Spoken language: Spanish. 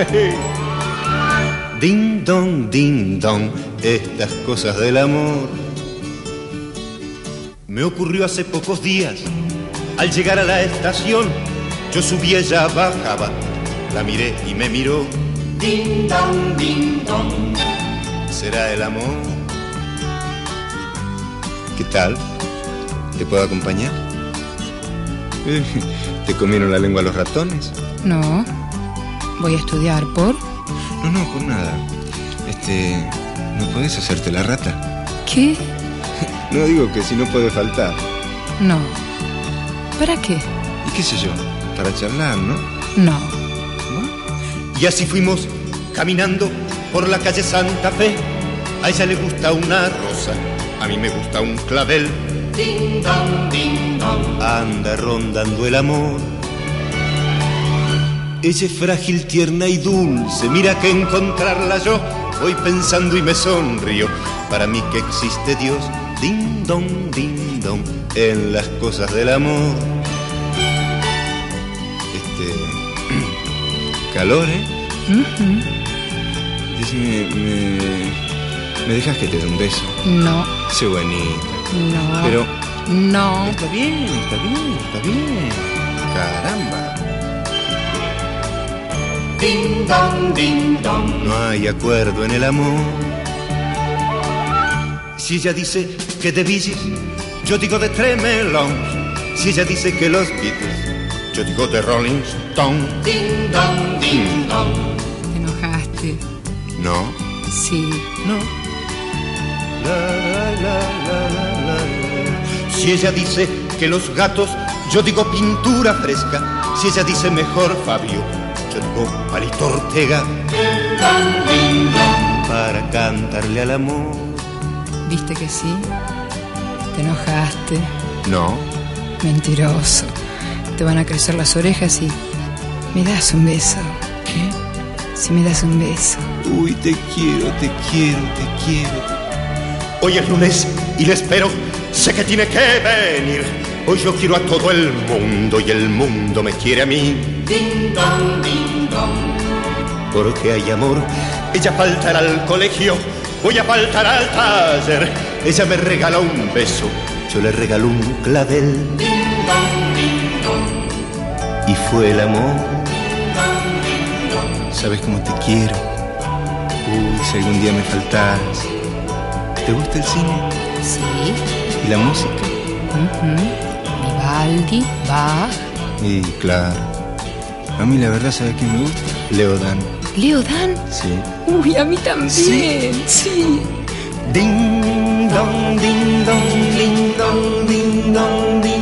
Ding dong, estas cosas del amor. Me ocurrió hace pocos días. Al llegar a la estación, yo subí, ella bajaba. La miré y me miró. Ding dong. ¿Será el amor? ¿Qué tal? ¿Te puedo acompañar? ¿Te comieron la lengua los ratones? No. Voy a estudiar por... No, por nada. ¿No podés hacerte la rata? ¿Qué? No, digo que si no puede faltar. No. ¿Para qué? ¿Y qué sé yo? Para charlar, ¿no? No. ¿No? Y así fuimos caminando por la calle Santa Fe. A ella le gusta una rosa, a mí me gusta un clavel. Ding dong. Anda rondando el amor. Ella es frágil, tierna y dulce. Mira que encontrarla yo voy pensando y me sonrío. Para mí que existe Dios. Ding dong, en las cosas del amor. Calor, ¿eh? Decime, ¿me dejas que te dé un beso? No. Sé bonita. No. Pero... No. Está bien. Caramba. Ding dong. No hay acuerdo en el amor. Si ella dice que de Bee Gees, yo digo de Tremelons. Si ella dice que los Beatles, yo digo de Rolling Stone. Ding dong. ¿Te enojaste? No. Sí. No. La. Si ella dice que los gatos, yo digo pintura fresca. Si ella dice mejor Fabio, yo digo Palito Ortega. Ding dong. Para cantarle al amor. ¿Viste que sí? ¿Te enojaste? No. Mentiroso. Te van a crecer las orejas y... ¿Me das un beso? ¿Qué? Si me das un beso. Uy, te quiero. Hoy es lunes y le espero. Sé que tiene que venir. Hoy yo quiero a todo el mundo y el mundo me quiere a mí. Ding dong. Porque hay amor. Ella faltará al colegio. Voy a faltar al taller. Ella me regaló un beso, yo le regalo un clavel. Ding dong. Y fue el amor. ¿Sabes cómo te quiero? Uy, si algún día me faltas. ¿Te gusta el cine? Sí. ¿Y la música? Vivaldi, Bach. Y claro. A mí la verdad, ¿sabes quién me gusta? Leodan. ¿Leodan? Sí. Uy, a mí también. Sí. Ding dong.